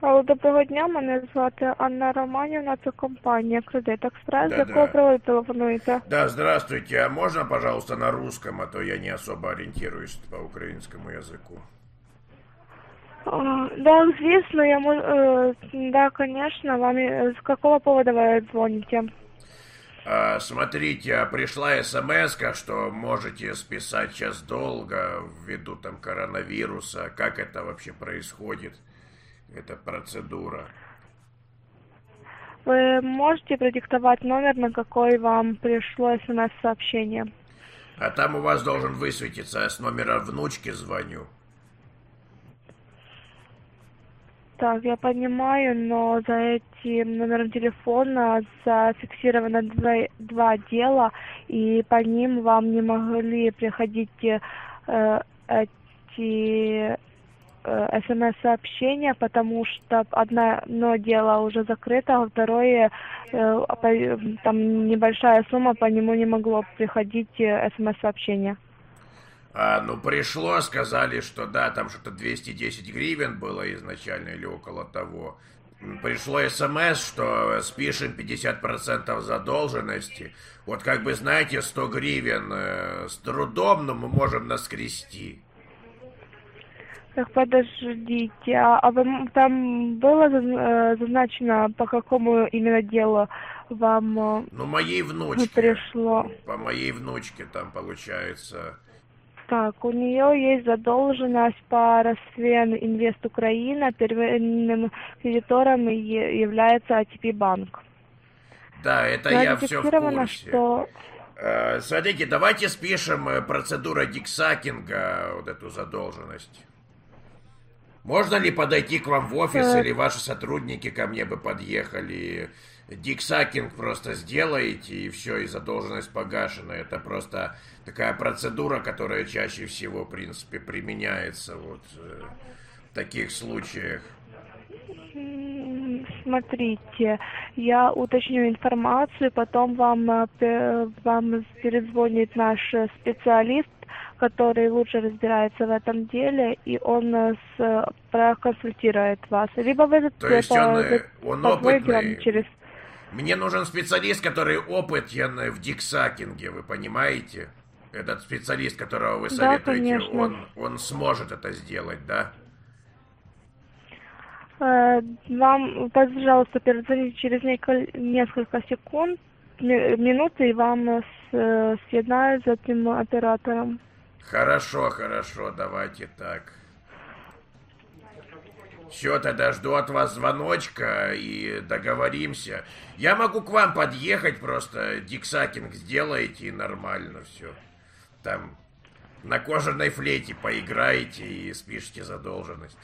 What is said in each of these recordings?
Алло, доброго дня, мене звати Анна Романівна, це компанія Кредит Експрес. З якого Да-да. приводу телефонуєте? Да, здравствуйте. А можно, пожалуйста, на русском, а то я не особо ориентируюсь по украинскому языку. Да, звісно, да, конечно, вам с какого повода вы звоните? Смотрите, пришла смс-ка, что можете списать час долга ввиду там коронавируса. Как это вообще происходит? Эта процедура. Вы можете продиктовать номер, на какой вам пришло смс-сообщение? А там у вас должен высветиться, я с номера внучки звоню. Так, я понимаю, но за этим номером телефона зафиксировано два дела, и по ним вам не могли приходить эти смс-сообщения, потому что одно дело уже закрыто, а второе, там небольшая сумма, по нему не могло приходить смс-сообщение. Ну пришло, сказали, что да, там что-то 210 гривен было изначально или около того. Пришло смс, что спишем 50% задолженности. Вот как бы, знаете, 100 гривен с трудом, но мы можем наскрести. Так, подождите, там было зазначено, по какому именно делу вам Моей внучке. пришло? По моей внучке там получается. Так, у нее есть задолженность по Росвен Инвест Украина, первым кредитором является АТП Банк. Да, это я все в курсе. Что... Смотрите, давайте спишем процедуру диксакинга, вот эту задолженность. Можно ли подойти к вам в офис, или ваши сотрудники ко мне бы подъехали? Диксакинг просто сделаете, и все, и задолженность погашена. Это просто такая процедура, которая чаще всего, в принципе, применяется вот в таких случаях. Смотрите, я уточню информацию, потом вам перезвонит наш специалист, который лучше разбирается в этом деле, и он проконсультирует вас. Либо вы То есть он опытный. через... Мне нужен специалист, который опытен в диксакинге, вы понимаете? Этот специалист, которого вы советуете, конечно. он сможет это сделать, да? Вам, пожалуйста, перезвоните через несколько секунд, минуты, и вам съединают с этим оператором. Хорошо, давайте так. Все, тогда жду от вас звоночка и договоримся. Я могу к вам подъехать, просто диксакинг сделаете, и нормально все. Там на кожаной флейте поиграете и спишите задолженность.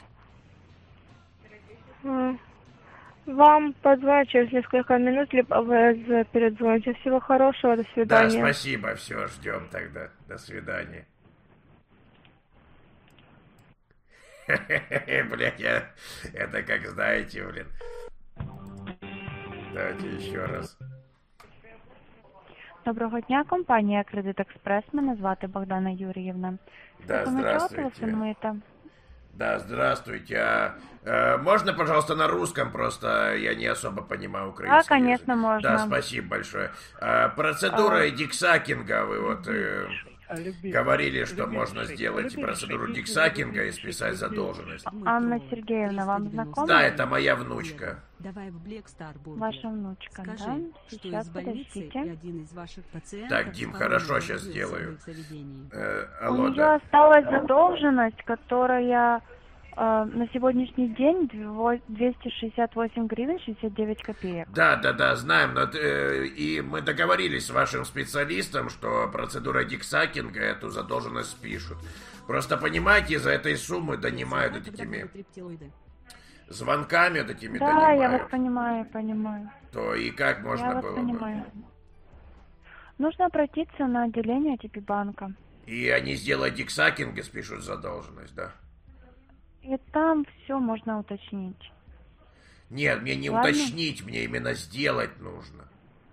Вам позвонят через несколько минут, либо вы перезвоните. Всего хорошего, до свидания. Да, спасибо, все, ждем тогда. До свидания. Блять, это как знаете, блин. Давайте еще раз. Доброго дня, компанія Кредит Експрес. Мене звати Богдана Юріївна. Да, здравствуйте. Да, здравствуйте. Можно, пожалуйста, на русском? Просто я не особо понимаю украинский язык. Конечно, можно. Да, спасибо большое. Процедура диксакинга, вы вот говорили, что можно сделать процедуру диксакинга и списать задолженность. Анна Сергеевна, вам знакома? Да, это моя внучка. Ваша внучка, скажи, да? Что Сейчас, из больницы подождите. один из ваших пациентов... Так, Дим, хорошо, сейчас сделаю. У нее осталась задолженность, которая на сегодняшний день 268 гривен 69 копеек. Да, знаем, но и мы договорились с вашим специалистом, что процедура диксакинга эту задолженность спишут. Просто понимаете, из-за этой суммы донимают этими звонками, такими донимают. Да, я вас понимаю. То и как можно я было вас понимаю. Нужно обратиться на отделение АТП банка. И они сделают диксакинг и спишут задолженность, да? И там все можно уточнить. Нет, мне не уточнить, мне именно сделать нужно.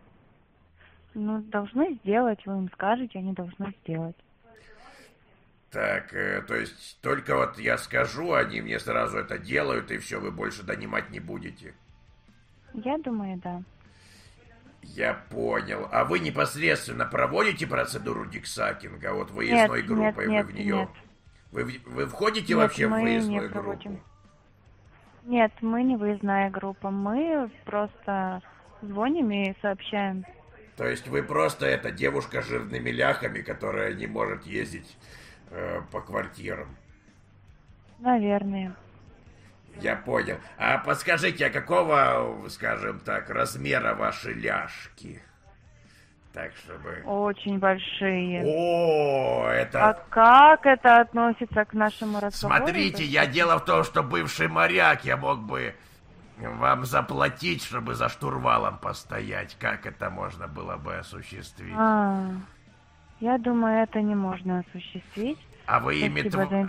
Ну, должны сделать, вы им скажете, они должны сделать. Так, то есть только вот я скажу, они мне сразу это делают, и все, вы больше донимать не будете. Я думаю, да. Я понял. А вы непосредственно проводите процедуру диксакинга, вот выездной группой вы в нее? Нет. Вы входите Нет, вообще в мы выездную не проводим. группу? Нет, мы не выездная группа. Мы просто звоним и сообщаем. То есть вы просто это девушка с жирными ляхами, которая не может ездить по квартирам? Наверное. Я понял. А подскажите, а какого, скажем так, размера ваши ляжки? Так, чтобы... Очень большие. О, это... А как это относится к нашему разговору? Смотрите, дело в том, что бывший моряк, я мог бы вам заплатить, чтобы за штурвалом постоять. Как это можно было бы осуществить? Я думаю, это не можно осуществить. А вы ими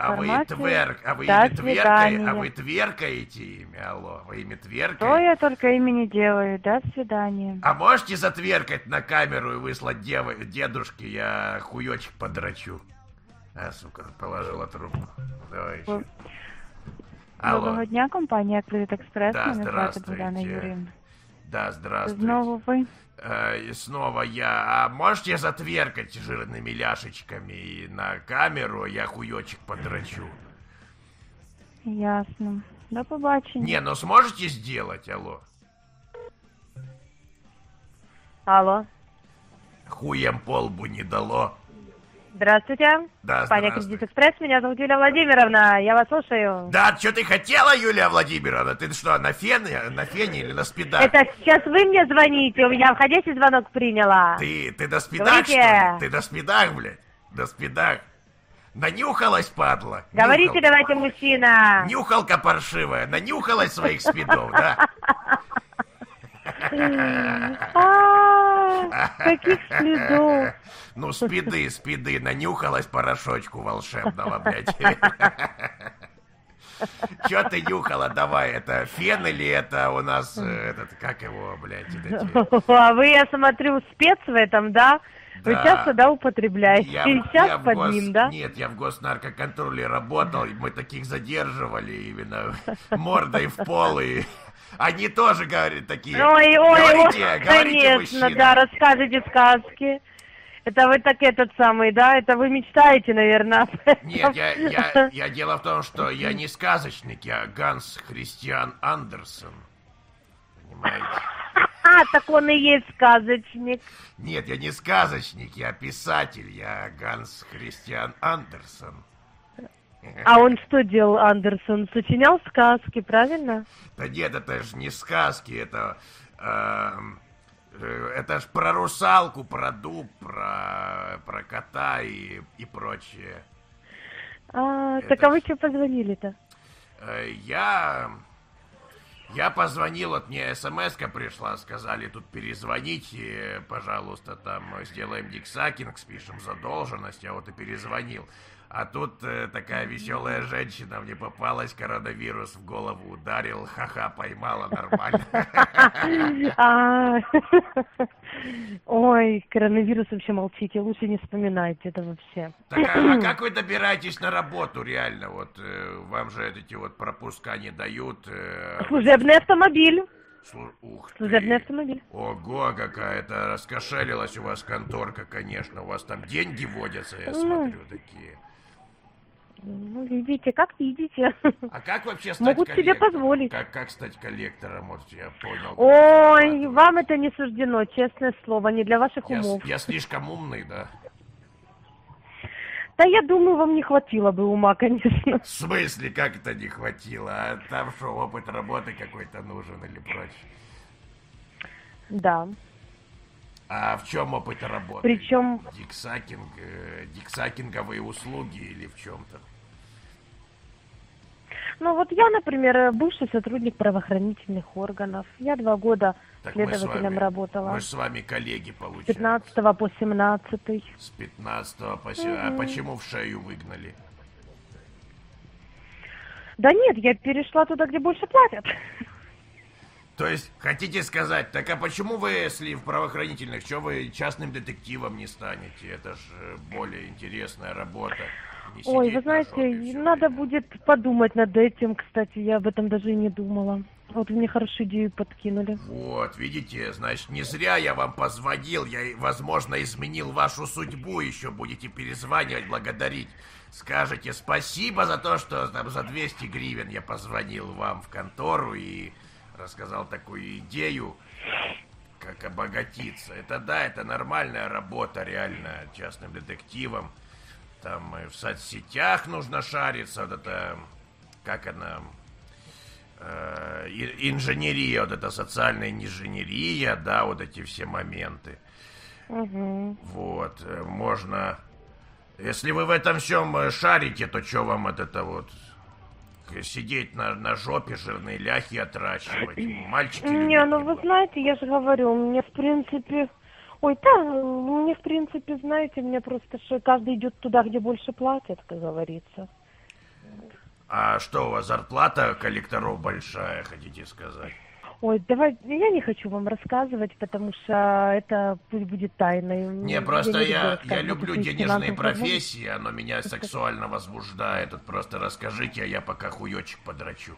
тверкаете ими, алло, вы ими тверкаете? То я только ими не делаю, до свидания. А можете затверкать на камеру и выслать дедушке, я хуёчек подрачу. А, сука, положила трубку. Давай еще. Доброго дня, компания Кредит Экспресс. Да, Меня звати здравствуйте. Богдана Юрьевна. Да, здравствуйте. Снова вы? И снова я. А можете затверкать жирными ляшечками и на камеру, я хуёчек подрачу? Ясно. До побачення. Не, ну сможете сделать, алло? Алло. Хуем по лбу не дало. Здравствуйте. Да, Компания здравствуйте. Кредит Экспресс. Меня зовут Юлия Владимировна. Я вас слушаю. Да, что ты хотела, Юлия Владимировна? Ты что, на фене или на спидах? Это сейчас вы мне звоните? У меня входящий звонок приняла. Ты на спидах, Говорите. что ли? Ты на спидах, блядь? На спидах. Нанюхалась, падла? Говорите, давайте, мужчина. Нюхалка паршивая, нанюхалась своих спидов, да? Каких следов? Ну, спиды, нанюхалась порошочку волшебного, блядь. Чё ты нюхала? Давай, это фен или это у нас, этот, как его, блядь, А вы, я смотрю, спец в этом, да? Вы Да. часто, да, употребляете? И сейчас под ним, да? Нет, я в госнаркоконтроле работал, и мы таких задерживали именно мордой в пол, и они тоже, говорят, такие. Ой, говорите, конечно, мужчина. да, расскажите сказки. Это вы так этот самый, да? Это вы мечтаете, наверное, об этом. Нет, я дело в том, что я не сказочник, я Ганс Христиан Андерсен. Понимаете? Так он и есть сказочник. Нет, я не сказочник, я писатель, я Ганс Христиан Андерсен. А он что делал, Андерсон? Сочинял сказки, правильно? Да нет, это же не сказки, это ж про русалку, про дуб, про кота и прочее. Так а вы что позвонили-то? Я позвонил, вот мне смс-ка пришла, сказали тут перезвоните, пожалуйста, там сделаем диксакинг, спишем задолженность, я вот и перезвонил. А тут такая веселая женщина мне попалась, коронавирус в голову ударил, ха-ха, поймала, нормально. Ой, коронавирус вообще молчите, лучше не вспоминайте это вообще. Так, а как вы добираетесь на работу реально? Вот вам же эти вот пропуска не дают. Служебный автомобиль. Ух ты. Служебный автомобиль. Ого, какая-то раскошелилась у вас конторка, конечно. У вас там деньги водятся, я смотрю, такие. Ну, видите, как видите. А как вообще стать Могут себе коллектором? позволить. Как стать коллектором? Вот я понял. Ой, вам это не суждено, честное слово, не для ваших умов. Я слишком умный, да? Да я думаю, вам не хватило бы ума, конечно. В смысле, как это не хватило? А там что, опыт работы какой-то нужен или прочее? Да. А в чем опыт работы? Причем... Диксакинговые услуги или в чем-то? Ну вот я, например, бывший сотрудник правоохранительных органов. Я 2 года Так следователем работала. Мы с вами коллеги, С получается. 15 по 17. С 15 по 17. А почему в шею выгнали? Да нет, я перешла туда, где больше платят. То есть, хотите сказать, так а почему вы, если в правоохранительных, что вы частным детективом не станете? Это же более интересная работа. Не Ой, сидеть вы на знаете, жопе всё надо время. будет подумать над этим, кстати, я об этом даже и не думала. Вот вы мне хорошую идею подкинули. Вот, видите, значит, не зря я вам позвонил, я, возможно, изменил вашу судьбу, еще будете перезванивать, благодарить. Скажете спасибо за то, что там за 200 гривен я позвонил вам в контору и рассказал такую идею, как обогатиться. Это да, это нормальная работа, реально, частным детективом. Там в соцсетях нужно шариться, вот это, как она, инженерия, вот это социальная инженерия, да, вот эти все моменты. Угу. Вот, можно... Если вы в этом всем шарите, то что вам от этого вот сидеть на жопе, жирные ляхи отращивать? Мальчики Не, любят ну вы неплохо. знаете, я же говорю, мне в принципе... Ой, да, мне в принципе, знаете, мне просто что каждый идет туда, где больше платят, как говорится. А что, у вас зарплата коллекторов большая, хотите сказать? Ой, давай, я не хочу вам рассказывать, потому что это пусть будет тайной. Не, просто люблю я рассказывать люблю о своих денежные финансовых профессии, оно меня сексуально возбуждает. Вот просто расскажите, а я пока хуёчек подрачу.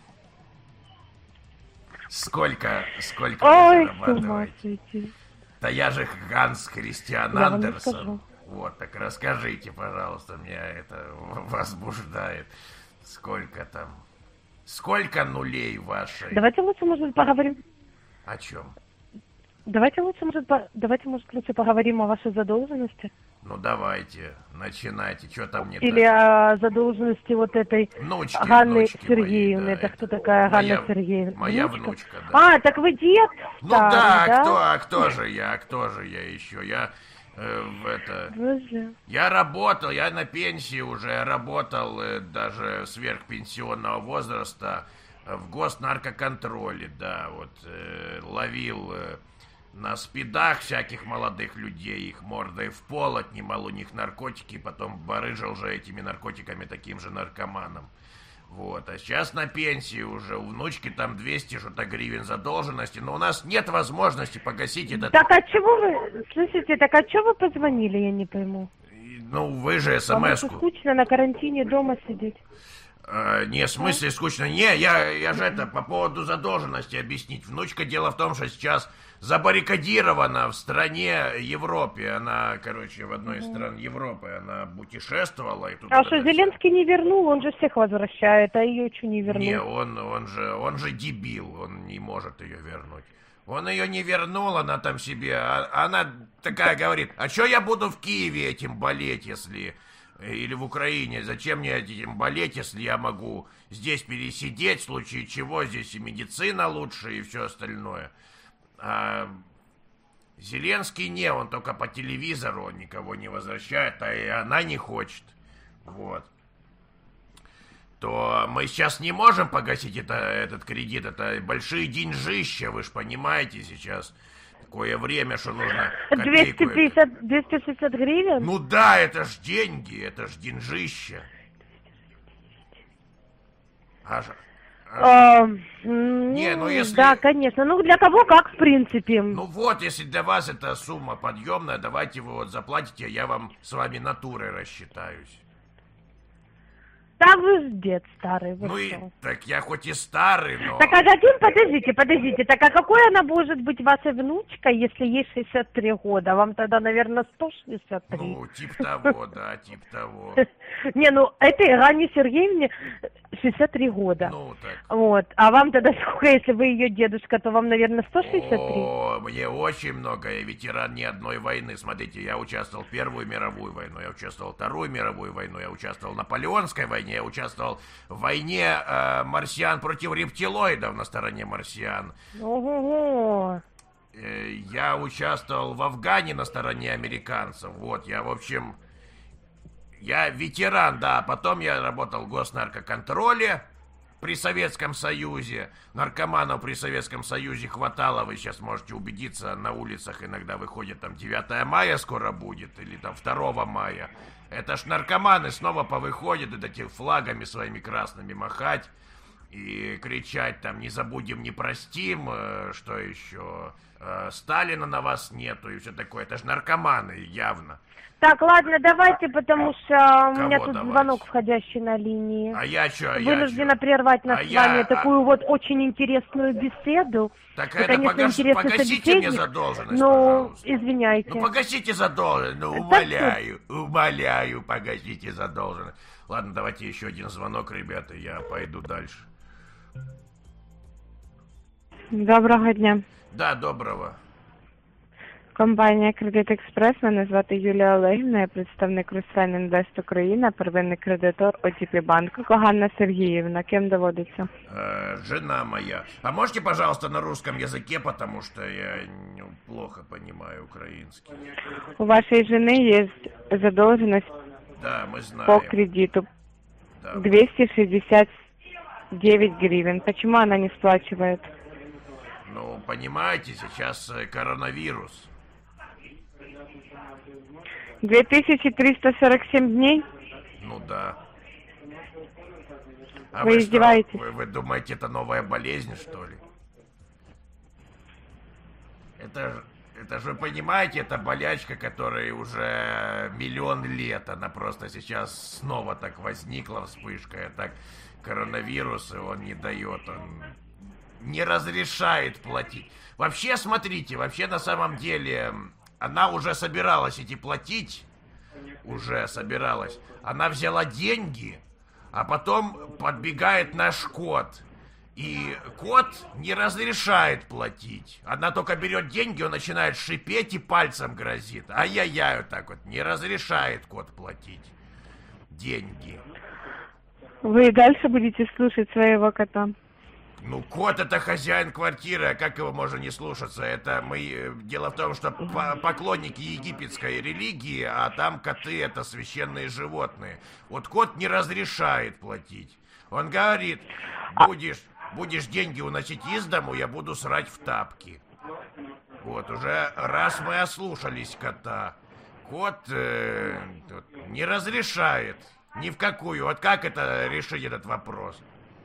Сколько вы Ой, с ума зарабатываете? сойти. Да я же Ганс Христиан Я вам не Андерсон. скажу. Вот, так расскажите, пожалуйста, меня это возбуждает. Сколько там? Сколько нулей вашей? Давайте лучше, может, поговорим. О чем? Давайте лучше, может, лучше поговорим о вашей задолженности. Ну давайте, начинайте. Что там не Или так? о задолженности вот этой Внучки, Ганны внучки мои, Сергеевны. да, Это кто такая моя- Ганна Сергеевна? Моя внучка, да. А, так вы дед Ну старый, да, да? кто же я еще? Я Боже. я работал, я на пенсии уже работал даже сверхпенсионного возраста в госнаркоконтроле, да, вот ловил на спидах всяких молодых людей, их мордой в пол, отнимал у них наркотики, потом барыжил же этими наркотиками таким же наркоманом. Вот, а сейчас на пенсии уже, у внучки там 200 что-то гривен задолженности, но у нас нет возможности погасить этот... Так а чего вы, слушайте, так а чего вы позвонили, я не пойму? Ну, вы же Вам что, смс-ку... скучно на карантине дома сидеть? Не, в смысле скучно. Не, я же это по поводу задолженности объяснить. Внучка, дело в том, что сейчас забаррикадирована в стране Европе. Она, короче, в одной из стран Европы. Она путешествовала. И тут А вот что, это всё. Зеленский не вернул, он же всех возвращает, а ее что не вернул? Не, он же дебил, он не может ее вернуть. Он ее не вернул, она там себе... Она такая говорит, а что я буду в Киеве этим болеть, если... Или в Украине, зачем мне этим болеть, если я могу здесь пересидеть, в случае чего здесь и медицина лучше, и все остальное. А Зеленский не, он только по телевизору, он никого не возвращает, а и она не хочет. Вот. То мы сейчас не можем погасить этот кредит, это большие деньжища, вы же понимаете сейчас. Такое время, что нужно копейку... 260 гривен? Ну да, это ж деньги, это ж деньжище. Не, ну если... Да, конечно. Ну, для кого как, в принципе. Ну вот, если для вас эта сумма подъемная, давайте вы вот заплатите, я вам с вами натурой рассчитаюсь. Да вы ж дед старый. Вы Ну и что? так я хоть и старый, но... Так а зачем, подождите, так а какой она может быть вашей внучкой, если ей 63 года? Вам тогда, наверное, 163. Ну, типа того, да, типа того. Не, ну, этой Ганне Сергеевне 63 года. Ну, так. Вот. А вам тогда сколько, если вы ее дедушка, то вам, наверное, 163? О, мне очень много, я ветеран ни одной войны. Смотрите, я участвовал в Первую мировую войну, я участвовал в Вторую мировую войну, я участвовал в Наполеонской войне, я участвовал в войне марсиан против рептилоидов на стороне марсиан. Ого-го. Я участвовал в Афгане на стороне американцев. Вот, я, в общем, я ветеран, да. Потом я работал в госнаркоконтроле при Советском Союзе. Наркоманов при Советском Союзе хватало. Вы сейчас можете убедиться, на улицах иногда выходит там 9 мая скоро будет, или там 2 мая. Это ж наркоманы снова повыходят и такими флагами своими красными махать и кричать там «не забудем, не простим», что еще, «Сталина на вас нету» и все такое. Это ж наркоманы, явно. Так, ладно, давайте, потому что у меня тут давайте? звонок входящий на линии. А я чё? Вынуждена прервать нас с вами такую вот очень интересную беседу. Так Вы, это конечно, интересный погасите мне собеседник, задолженность, но пожалуйста. извиняйте. Ну погасите задолженность, ну Так умоляю, погасите задолженность. Ладно, давайте еще один звонок, ребята, я пойду дальше. Доброго дня. Да, доброго. Компанія Кредит Експрес, мене звати Юлія Олегівна, я представник Руслан Інвест Україна, первинний кредитор ОТП банку. Ганна Сергіївна, ким доводиться? Жена моя. А можете, пожалуйста, на русском языке, потому что я плохо понимаю украинский. У вашей жены есть задолженность Да, мы знаем. по кредиту Да. 269 гривен. Почему она не сплачивает? Ну, понимаете, сейчас коронавирус. 2347 дней? Ну да. А Вы издеваетесь? Что, вы думаете, это новая болезнь, что ли? Это же, вы понимаете, это болячка, которой уже миллион лет. Она просто сейчас снова так возникла вспышкой. А так коронавирус, и он не дает, он не разрешает платить. Вообще, смотрите, вообще на самом деле она уже собиралась идти платить. Уже собиралась. Она взяла деньги, а потом подбегает наш кот. И кот не разрешает платить. Она только берет деньги, он начинает шипеть и пальцем грозит. Ай-яй-яй, вот так вот. Не разрешает кот платить деньги. Вы и дальше будете слушать своего кота? Ну, кот это хозяин квартиры, а как его можно не слушаться? Это дело в том, что поклонники египетской религии, а там коты это священные животные. Вот кот не разрешает платить. Он говорит, будешь деньги уносить из дому, я буду срать в тапки. Вот, уже раз мы ослушались кота. Кот не разрешает ни в какую. Вот как это решить этот вопрос?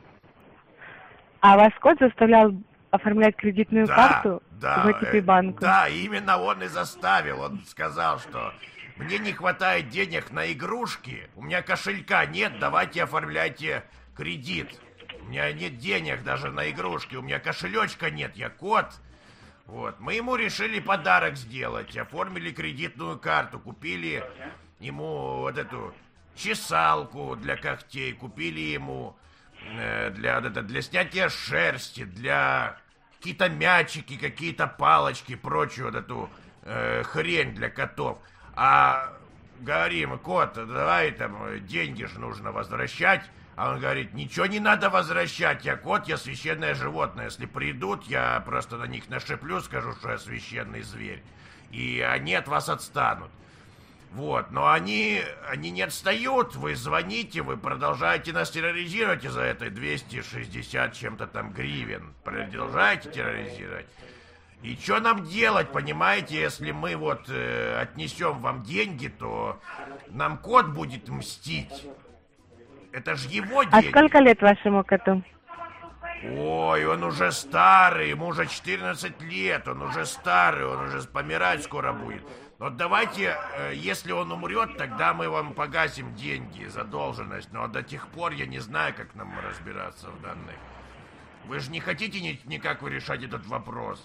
А вас кот заставлял оформлять кредитную карту в ОТП банку? Да, именно он и заставил. Он сказал, что мне не хватает денег на игрушки, у меня кошелька нет, давайте оформляйте кредит. У меня нет денег даже на игрушки, у меня кошелечка нет, я кот. Вот, мы ему решили подарок сделать, оформили кредитную карту, купили ему вот эту чесалку для когтей, купили ему для снятия шерсти, для какие-то мячики, какие-то палочки, прочую вот эту хрень для котов. А говорим, кот, давай там деньги же нужно возвращать. А он говорит, ничего не надо возвращать, я кот, я священное животное. Если придут, я просто на них нашиплю, скажу, что я священный зверь. И они от вас отстанут. Вот, но они не отстают, вы звоните, вы продолжаете нас терроризировать из-за этой 260 чем-то там гривен. Продолжаете терроризировать. И что нам делать, понимаете, если мы вот отнесем вам деньги, то нам кот будет мстить. Это же его деньги. А сколько лет вашему коту? Ой, он уже старый, ему уже 14 лет, он уже старый, он уже помирать скоро будет. Вот давайте, если он умрет, тогда мы вам погасим деньги, задолженность. Но до тех пор я не знаю, как нам разбираться в данной. Вы же не хотите никак решать этот вопрос?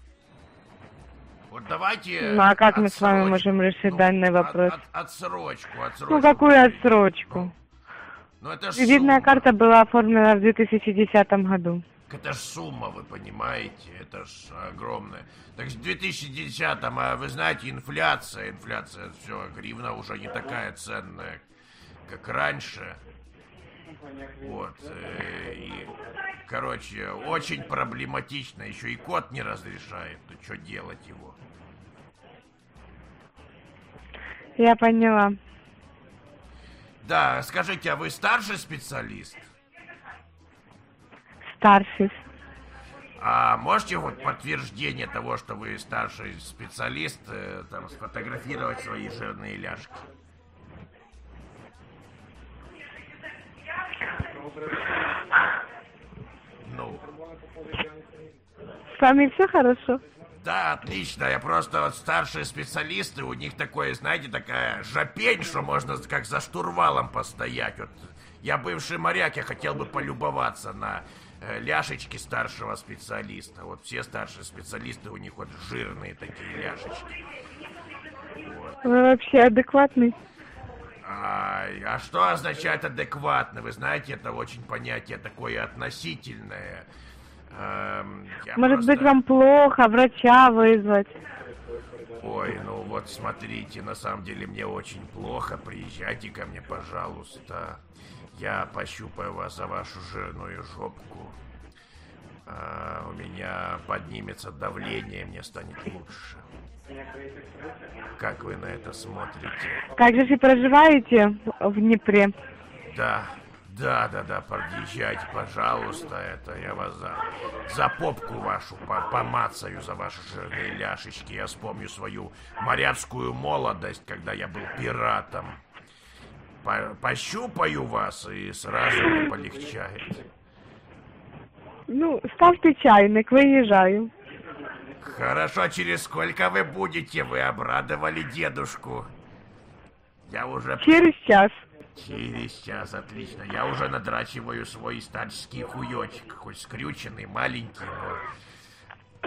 Вот давайте... Ну а как мы с вами можем решить данный вопрос? Отсрочку. Ну какую отсрочку? Ну это ж Кредитная сумма. карта была оформлена в 2010 году. Это ж сумма, вы понимаете, это ж огромная. Так в 2010-м, а вы знаете, инфляция, все, гривна уже не такая ценная, как раньше. Вот, и, короче, очень проблематично, еще и кот не разрешает, то что делать его? Я поняла. Да, скажите, а вы старший специалист? Старший. А можете вот подтверждение того, что вы старший специалист, там, сфотографировать свои жирные ляжки? Ну. С вами все хорошо? Да, отлично. Я просто вот старшие специалисты, у них такое, знаете, такая жопень, что можно как за штурвалом постоять. Вот я бывший моряк, я хотел бы полюбоваться на ляшечки старшего специалиста. Вот все старшие специалисты, у них вот жирные такие ляшечки. Вот. Вы вообще адекватный? А что означает адекватно? Вы знаете, это очень понятие такое относительное. Может быть, вам плохо, врача вызвать? Ой, ну вот смотрите, на самом деле мне очень плохо. Приезжайте ко мне, пожалуйста. Я пощупаю вас за вашу жирную жопку. У меня поднимется давление, мне станет лучше. Как вы на это смотрите? Как же вы проживаете в Днепре? Да, подъезжайте, пожалуйста, это я вас за попку вашу помацаю, за ваши жирные ляшечки. Я вспомню свою моряцкую молодость, когда я был пиратом. Пощупаю вас, и сразу мне полегчает. Ну, ставьте чайник, выезжаю. Хорошо, через сколько вы будете? Вы обрадовали дедушку. Я уже... Через час. Через час, отлично. Я уже надрачиваю свой старческий хуёчек. Хоть скрюченный, маленький, но...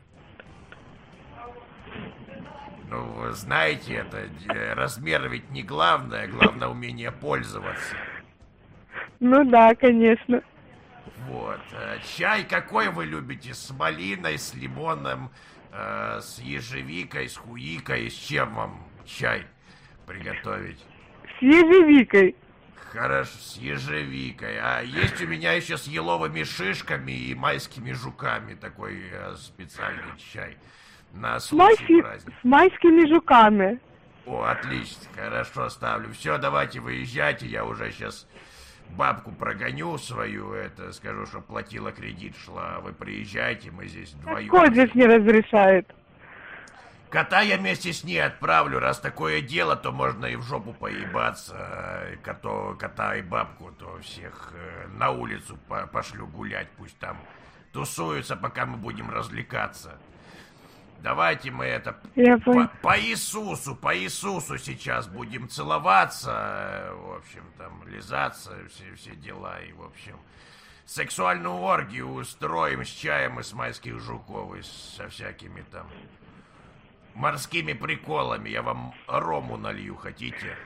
Ну, вы знаете, это размер ведь не главное. Главное умение пользоваться. Ну да, конечно. Вот. Чай какой вы любите? С малиной, с лимоном, с ежевикой, с хуикой? С чем вам чай приготовить? С ежевикой. Хорошо, с ежевикой. А есть у меня еще с еловыми шишками и майскими жуками такой специальный чай. На случай праздника. С майскими жуками. О, отлично, хорошо, ставлю. Все, давайте выезжайте, я уже сейчас бабку прогоню свою, скажу, что платила кредит, шла. Вы приезжайте, мы здесь вдвоем. Кот здесь не разрешает. Кота я вместе с ней отправлю. Раз такое дело, то можно и в жопу поебаться. Кота и бабку, то всех на улицу пошлю гулять. Пусть там тусуются, пока мы будем развлекаться. Давайте мы по Иисусу сейчас будем целоваться, в общем, там, лизаться, все дела, и, в общем, сексуальную оргию устроим с чаем из майских жуков, и со всякими там морскими приколами. Я вам рому налью, хотите?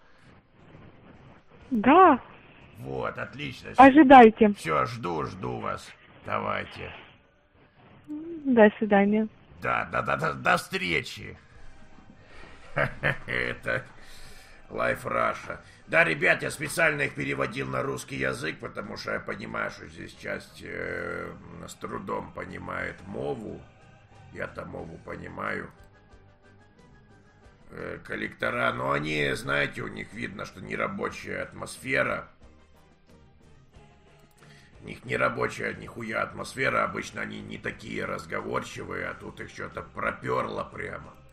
Да. Вот, отлично. Ожидайте. Все, жду вас. Давайте. До свидания. Да, до встречи. Это Life Russia. Да, ребят, я специально их переводил на русский язык, потому что я понимаю, что здесь часть с трудом понимает мову. Я-то мову понимаю. Коллектора, но они, знаете, у них видно, что нерабочая атмосфера. У них нерабочая нихуя атмосфера. Обычно они не такие разговорчивые, а тут их что-то проперло прямо.